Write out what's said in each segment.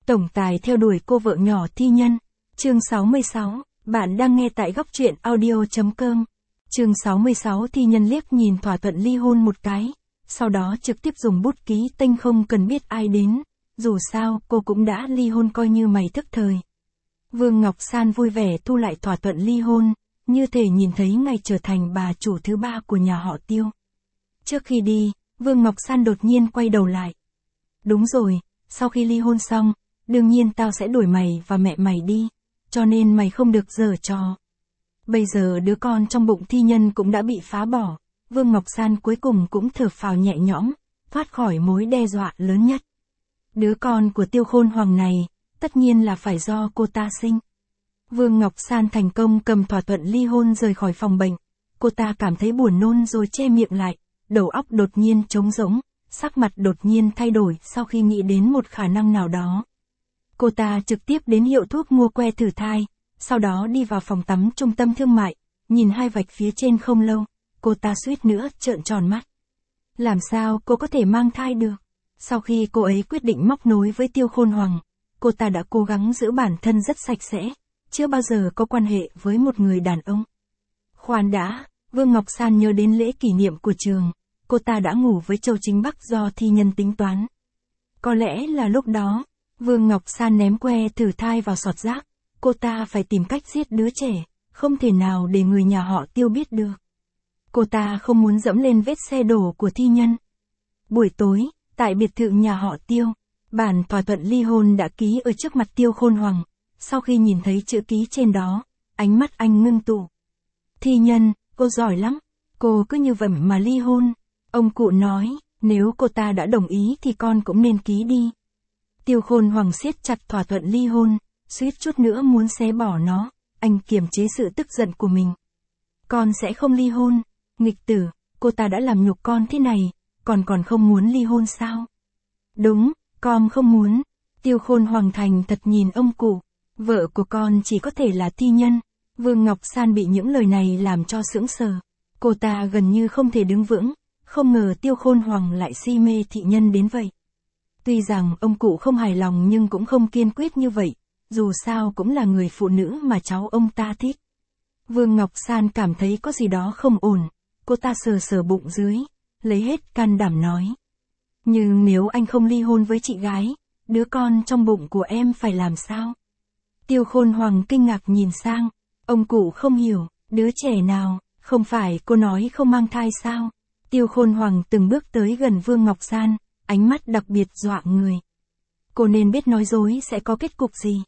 Tổng tài theo đuổi cô vợ nhỏ thi nhân. Chương 66, bạn đang nghe tại góc truyện audio.com. Chương 66 thi nhân liếc nhìn thỏa thuận ly hôn một cái, sau đó trực tiếp dùng bút ký tênh không cần biết ai đến, dù sao cô cũng đã ly hôn coi như mày thức thời. Vương Ngọc San vui vẻ thu lại thỏa thuận ly hôn, như thể nhìn thấy ngày trở thành bà chủ thứ ba của nhà họ Tiêu. Trước khi đi, Vương Ngọc San đột nhiên quay đầu lại. Đúng rồi, sau khi ly hôn xong, đương nhiên tao sẽ đuổi mày và mẹ mày đi, cho nên mày không được giở trò. Bây giờ đứa con trong bụng thi nhân cũng đã bị phá bỏ, Vương Ngọc San cuối cùng cũng thở phào nhẹ nhõm, thoát khỏi mối đe dọa lớn nhất. Đứa con của Tiêu Khôn Hoàng này, tất nhiên là phải do cô ta sinh. Vương Ngọc San thành công cầm thỏa thuận ly hôn rời khỏi phòng bệnh, cô ta cảm thấy buồn nôn rồi che miệng lại, đầu óc đột nhiên trống rỗng, sắc mặt đột nhiên thay đổi sau khi nghĩ đến một khả năng nào đó. Cô ta trực tiếp đến hiệu thuốc mua que thử thai, sau đó đi vào phòng tắm trung tâm thương mại, nhìn hai vạch phía trên không lâu, cô ta suýt nữa trợn tròn mắt. Làm sao cô có thể mang thai được? Sau khi cô ấy quyết định móc nối với Tiêu Khôn Hoàng, cô ta đã cố gắng giữ bản thân rất sạch sẽ, chưa bao giờ có quan hệ với một người đàn ông. Khoan đã, Vương Ngọc San nhớ đến lễ kỷ niệm của trường, cô ta đã ngủ với Châu Chính Bắc do thi nhân tính toán. Có lẽ là lúc đó, Vương Ngọc San ném que thử thai vào sọt rác, cô ta phải tìm cách giết đứa trẻ, không thể nào để người nhà họ Tiêu biết được. Cô ta không muốn dẫm lên vết xe đổ của thi nhân. Buổi tối, tại biệt thự nhà họ Tiêu, bản thỏa thuận ly hôn đã ký ở trước mặt Tiêu Khôn Hoàng, sau khi nhìn thấy chữ ký trên đó, ánh mắt anh ngưng tụ. Thi nhân, cô giỏi lắm, cô cứ như vậy mà ly hôn. Ông cụ nói, nếu cô ta đã đồng ý thì con cũng nên ký đi. Tiêu Khôn Hoàng siết chặt thỏa thuận ly hôn, suýt chút nữa muốn xé bỏ nó, anh kiềm chế sự tức giận của mình. Con sẽ không ly hôn, nghịch tử, cô ta đã làm nhục con thế này, còn không muốn ly hôn sao? Đúng, con không muốn. Tiêu Khôn Hoàng thành thật nhìn ông cụ, vợ của con chỉ có thể là thi nhân. Vương Ngọc San bị những lời này làm cho sững sờ, cô ta gần như không thể đứng vững, không ngờ Tiêu Khôn Hoàng lại si mê thị nhân đến vậy. Tuy rằng ông cụ không hài lòng nhưng cũng không kiên quyết như vậy, dù sao cũng là người phụ nữ mà cháu ông ta thích. Vương Ngọc San cảm thấy có gì đó không ổn, cô ta sờ sờ bụng dưới, lấy hết can đảm nói. Nhưng nếu anh không ly hôn với chị gái, đứa con trong bụng của em phải làm sao? Tiêu Khôn Hoàng kinh ngạc nhìn sang, ông cụ không hiểu, đứa trẻ nào, không phải cô nói không mang thai sao? Tiêu Khôn Hoàng từng bước tới gần Vương Ngọc San, ánh mắt đặc biệt dọa người. Cô nên biết nói dối sẽ có kết cục gì.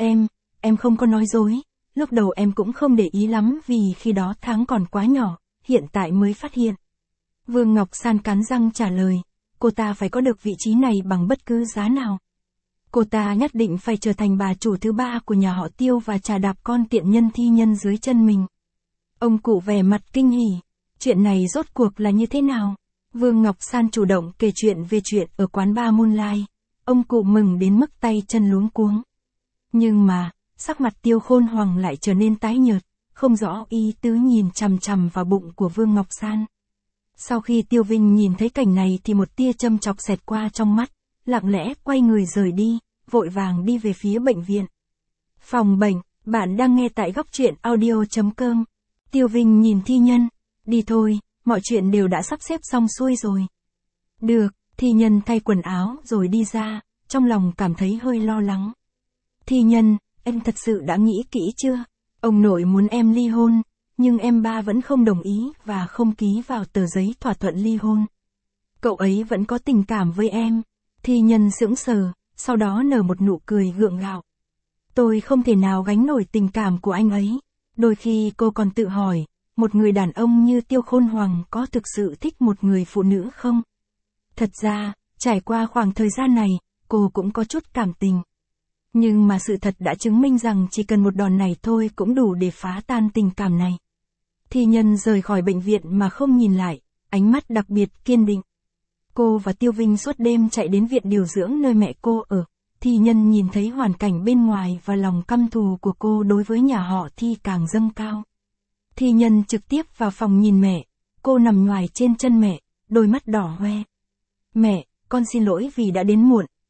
Em không có nói dối, lúc đầu em cũng không để ý lắm vì khi đó tháng còn quá nhỏ, hiện tại mới phát hiện. Vương Ngọc San cắn răng trả lời, cô ta phải có được vị trí này bằng bất cứ giá nào. Cô ta nhất định phải trở thành bà chủ thứ ba của nhà họ Tiêu và chà đạp con tiện nhân thi nhân dưới chân mình. Ông cụ vẻ mặt kinh hỉ, chuyện này rốt cuộc là như thế nào? Vương Ngọc San chủ động kể chuyện về chuyện ở quán bar Moonlight, ông cụ mừng đến mức tay chân luống cuống. Nhưng mà, sắc mặt Tiêu Khôn Hoàng lại trở nên tái nhợt, không rõ ý tứ nhìn chằm chằm vào bụng của Vương Ngọc San. Sau khi Tiêu Vinh nhìn thấy cảnh này thì một tia châm chọc xẹt qua trong mắt, lặng lẽ quay người rời đi, vội vàng đi về phía bệnh viện. Phòng bệnh, bạn đang nghe tại góc truyện audio.com. Tiêu Vinh nhìn thi nhân, đi thôi, mọi chuyện đều đã sắp xếp xong xuôi rồi. Được, thi nhân thay quần áo rồi đi ra, trong lòng cảm thấy hơi lo lắng. Thi nhân, em thật sự đã nghĩ kỹ chưa? Ông nội muốn em ly hôn, nhưng em ba vẫn không đồng ý và không ký vào tờ giấy thỏa thuận ly hôn. Cậu ấy vẫn có tình cảm với em. Thi nhân sững sờ, sau đó nở một nụ cười gượng gạo. Tôi không thể nào gánh nổi tình cảm của anh ấy. Đôi khi cô còn tự hỏi, một người đàn ông như Tiêu Khôn Hoàng có thực sự thích một người phụ nữ không? Thật ra, trải qua khoảng thời gian này, cô cũng có chút cảm tình. Nhưng mà sự thật đã chứng minh rằng chỉ cần một đòn này thôi cũng đủ để phá tan tình cảm này. Thi nhân rời khỏi bệnh viện mà không nhìn lại, ánh mắt đặc biệt kiên định. Cô và Tiêu Vinh suốt đêm chạy đến viện điều dưỡng nơi mẹ cô ở. Thi nhân nhìn thấy hoàn cảnh bên ngoài và lòng căm thù của cô đối với nhà họ Thi càng dâng cao. Thi nhân trực tiếp vào phòng nhìn mẹ, cô nằm nhoài trên chân mẹ, đôi mắt đỏ hoe. Mẹ, con xin lỗi vì đã đến muộn,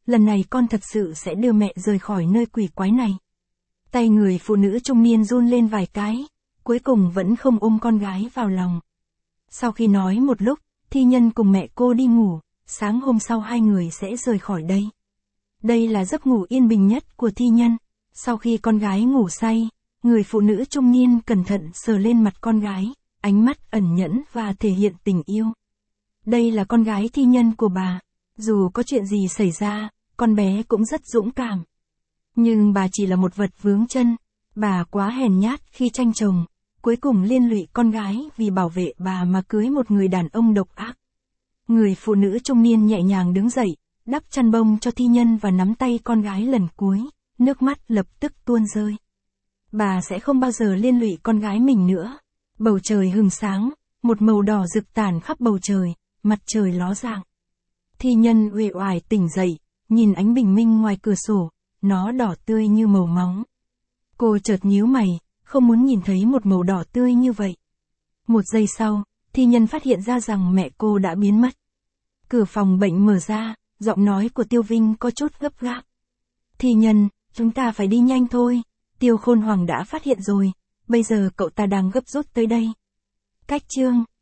lần này con thật sự sẽ đưa mẹ rời khỏi nơi quỷ quái này. Tay người phụ nữ trung niên run lên vài cái, cuối cùng vẫn không ôm con gái vào lòng. Sau khi nói một lúc, Thi Nhân cùng mẹ cô đi ngủ, sáng hôm sau hai người sẽ rời khỏi đây. Đây là giấc ngủ yên bình nhất của Thi Nhân. Sau khi con gái ngủ say, người phụ nữ trung niên cẩn thận sờ lên mặt con gái, ánh mắt ẩn nhẫn và thể hiện tình yêu. Đây là con gái Thi Nhân của bà. Dù có chuyện gì xảy ra, con bé cũng rất dũng cảm. Nhưng bà chỉ là một vật vướng chân. Bà quá hèn nhát khi tranh chồng, cuối cùng liên lụy con gái vì bảo vệ bà mà cưới một người đàn ông độc ác. Người phụ nữ trung niên nhẹ nhàng đứng dậy, đắp chăn bông cho Thi Nhân và nắm tay con gái lần cuối, nước mắt lập tức tuôn rơi. Bà sẽ không bao giờ liên lụy con gái mình nữa. Bầu trời hừng sáng, một màu đỏ rực tản khắp bầu trời, mặt trời ló dạng. Thi Nhân uể oải tỉnh dậy, nhìn ánh bình minh ngoài cửa sổ, nó đỏ tươi như màu máu. Cô chợt nhíu mày, không muốn nhìn thấy một màu đỏ tươi như vậy. Một giây sau, Thi Nhân phát hiện ra rằng mẹ cô đã biến mất. Cửa phòng bệnh mở ra, giọng nói của Tiêu Vinh có chút gấp gáp. Thi Nhân, chúng ta phải đi nhanh thôi, Tiêu Khôn Hoàng đã phát hiện rồi, bây giờ cậu ta đang gấp rút tới đây. Cách chương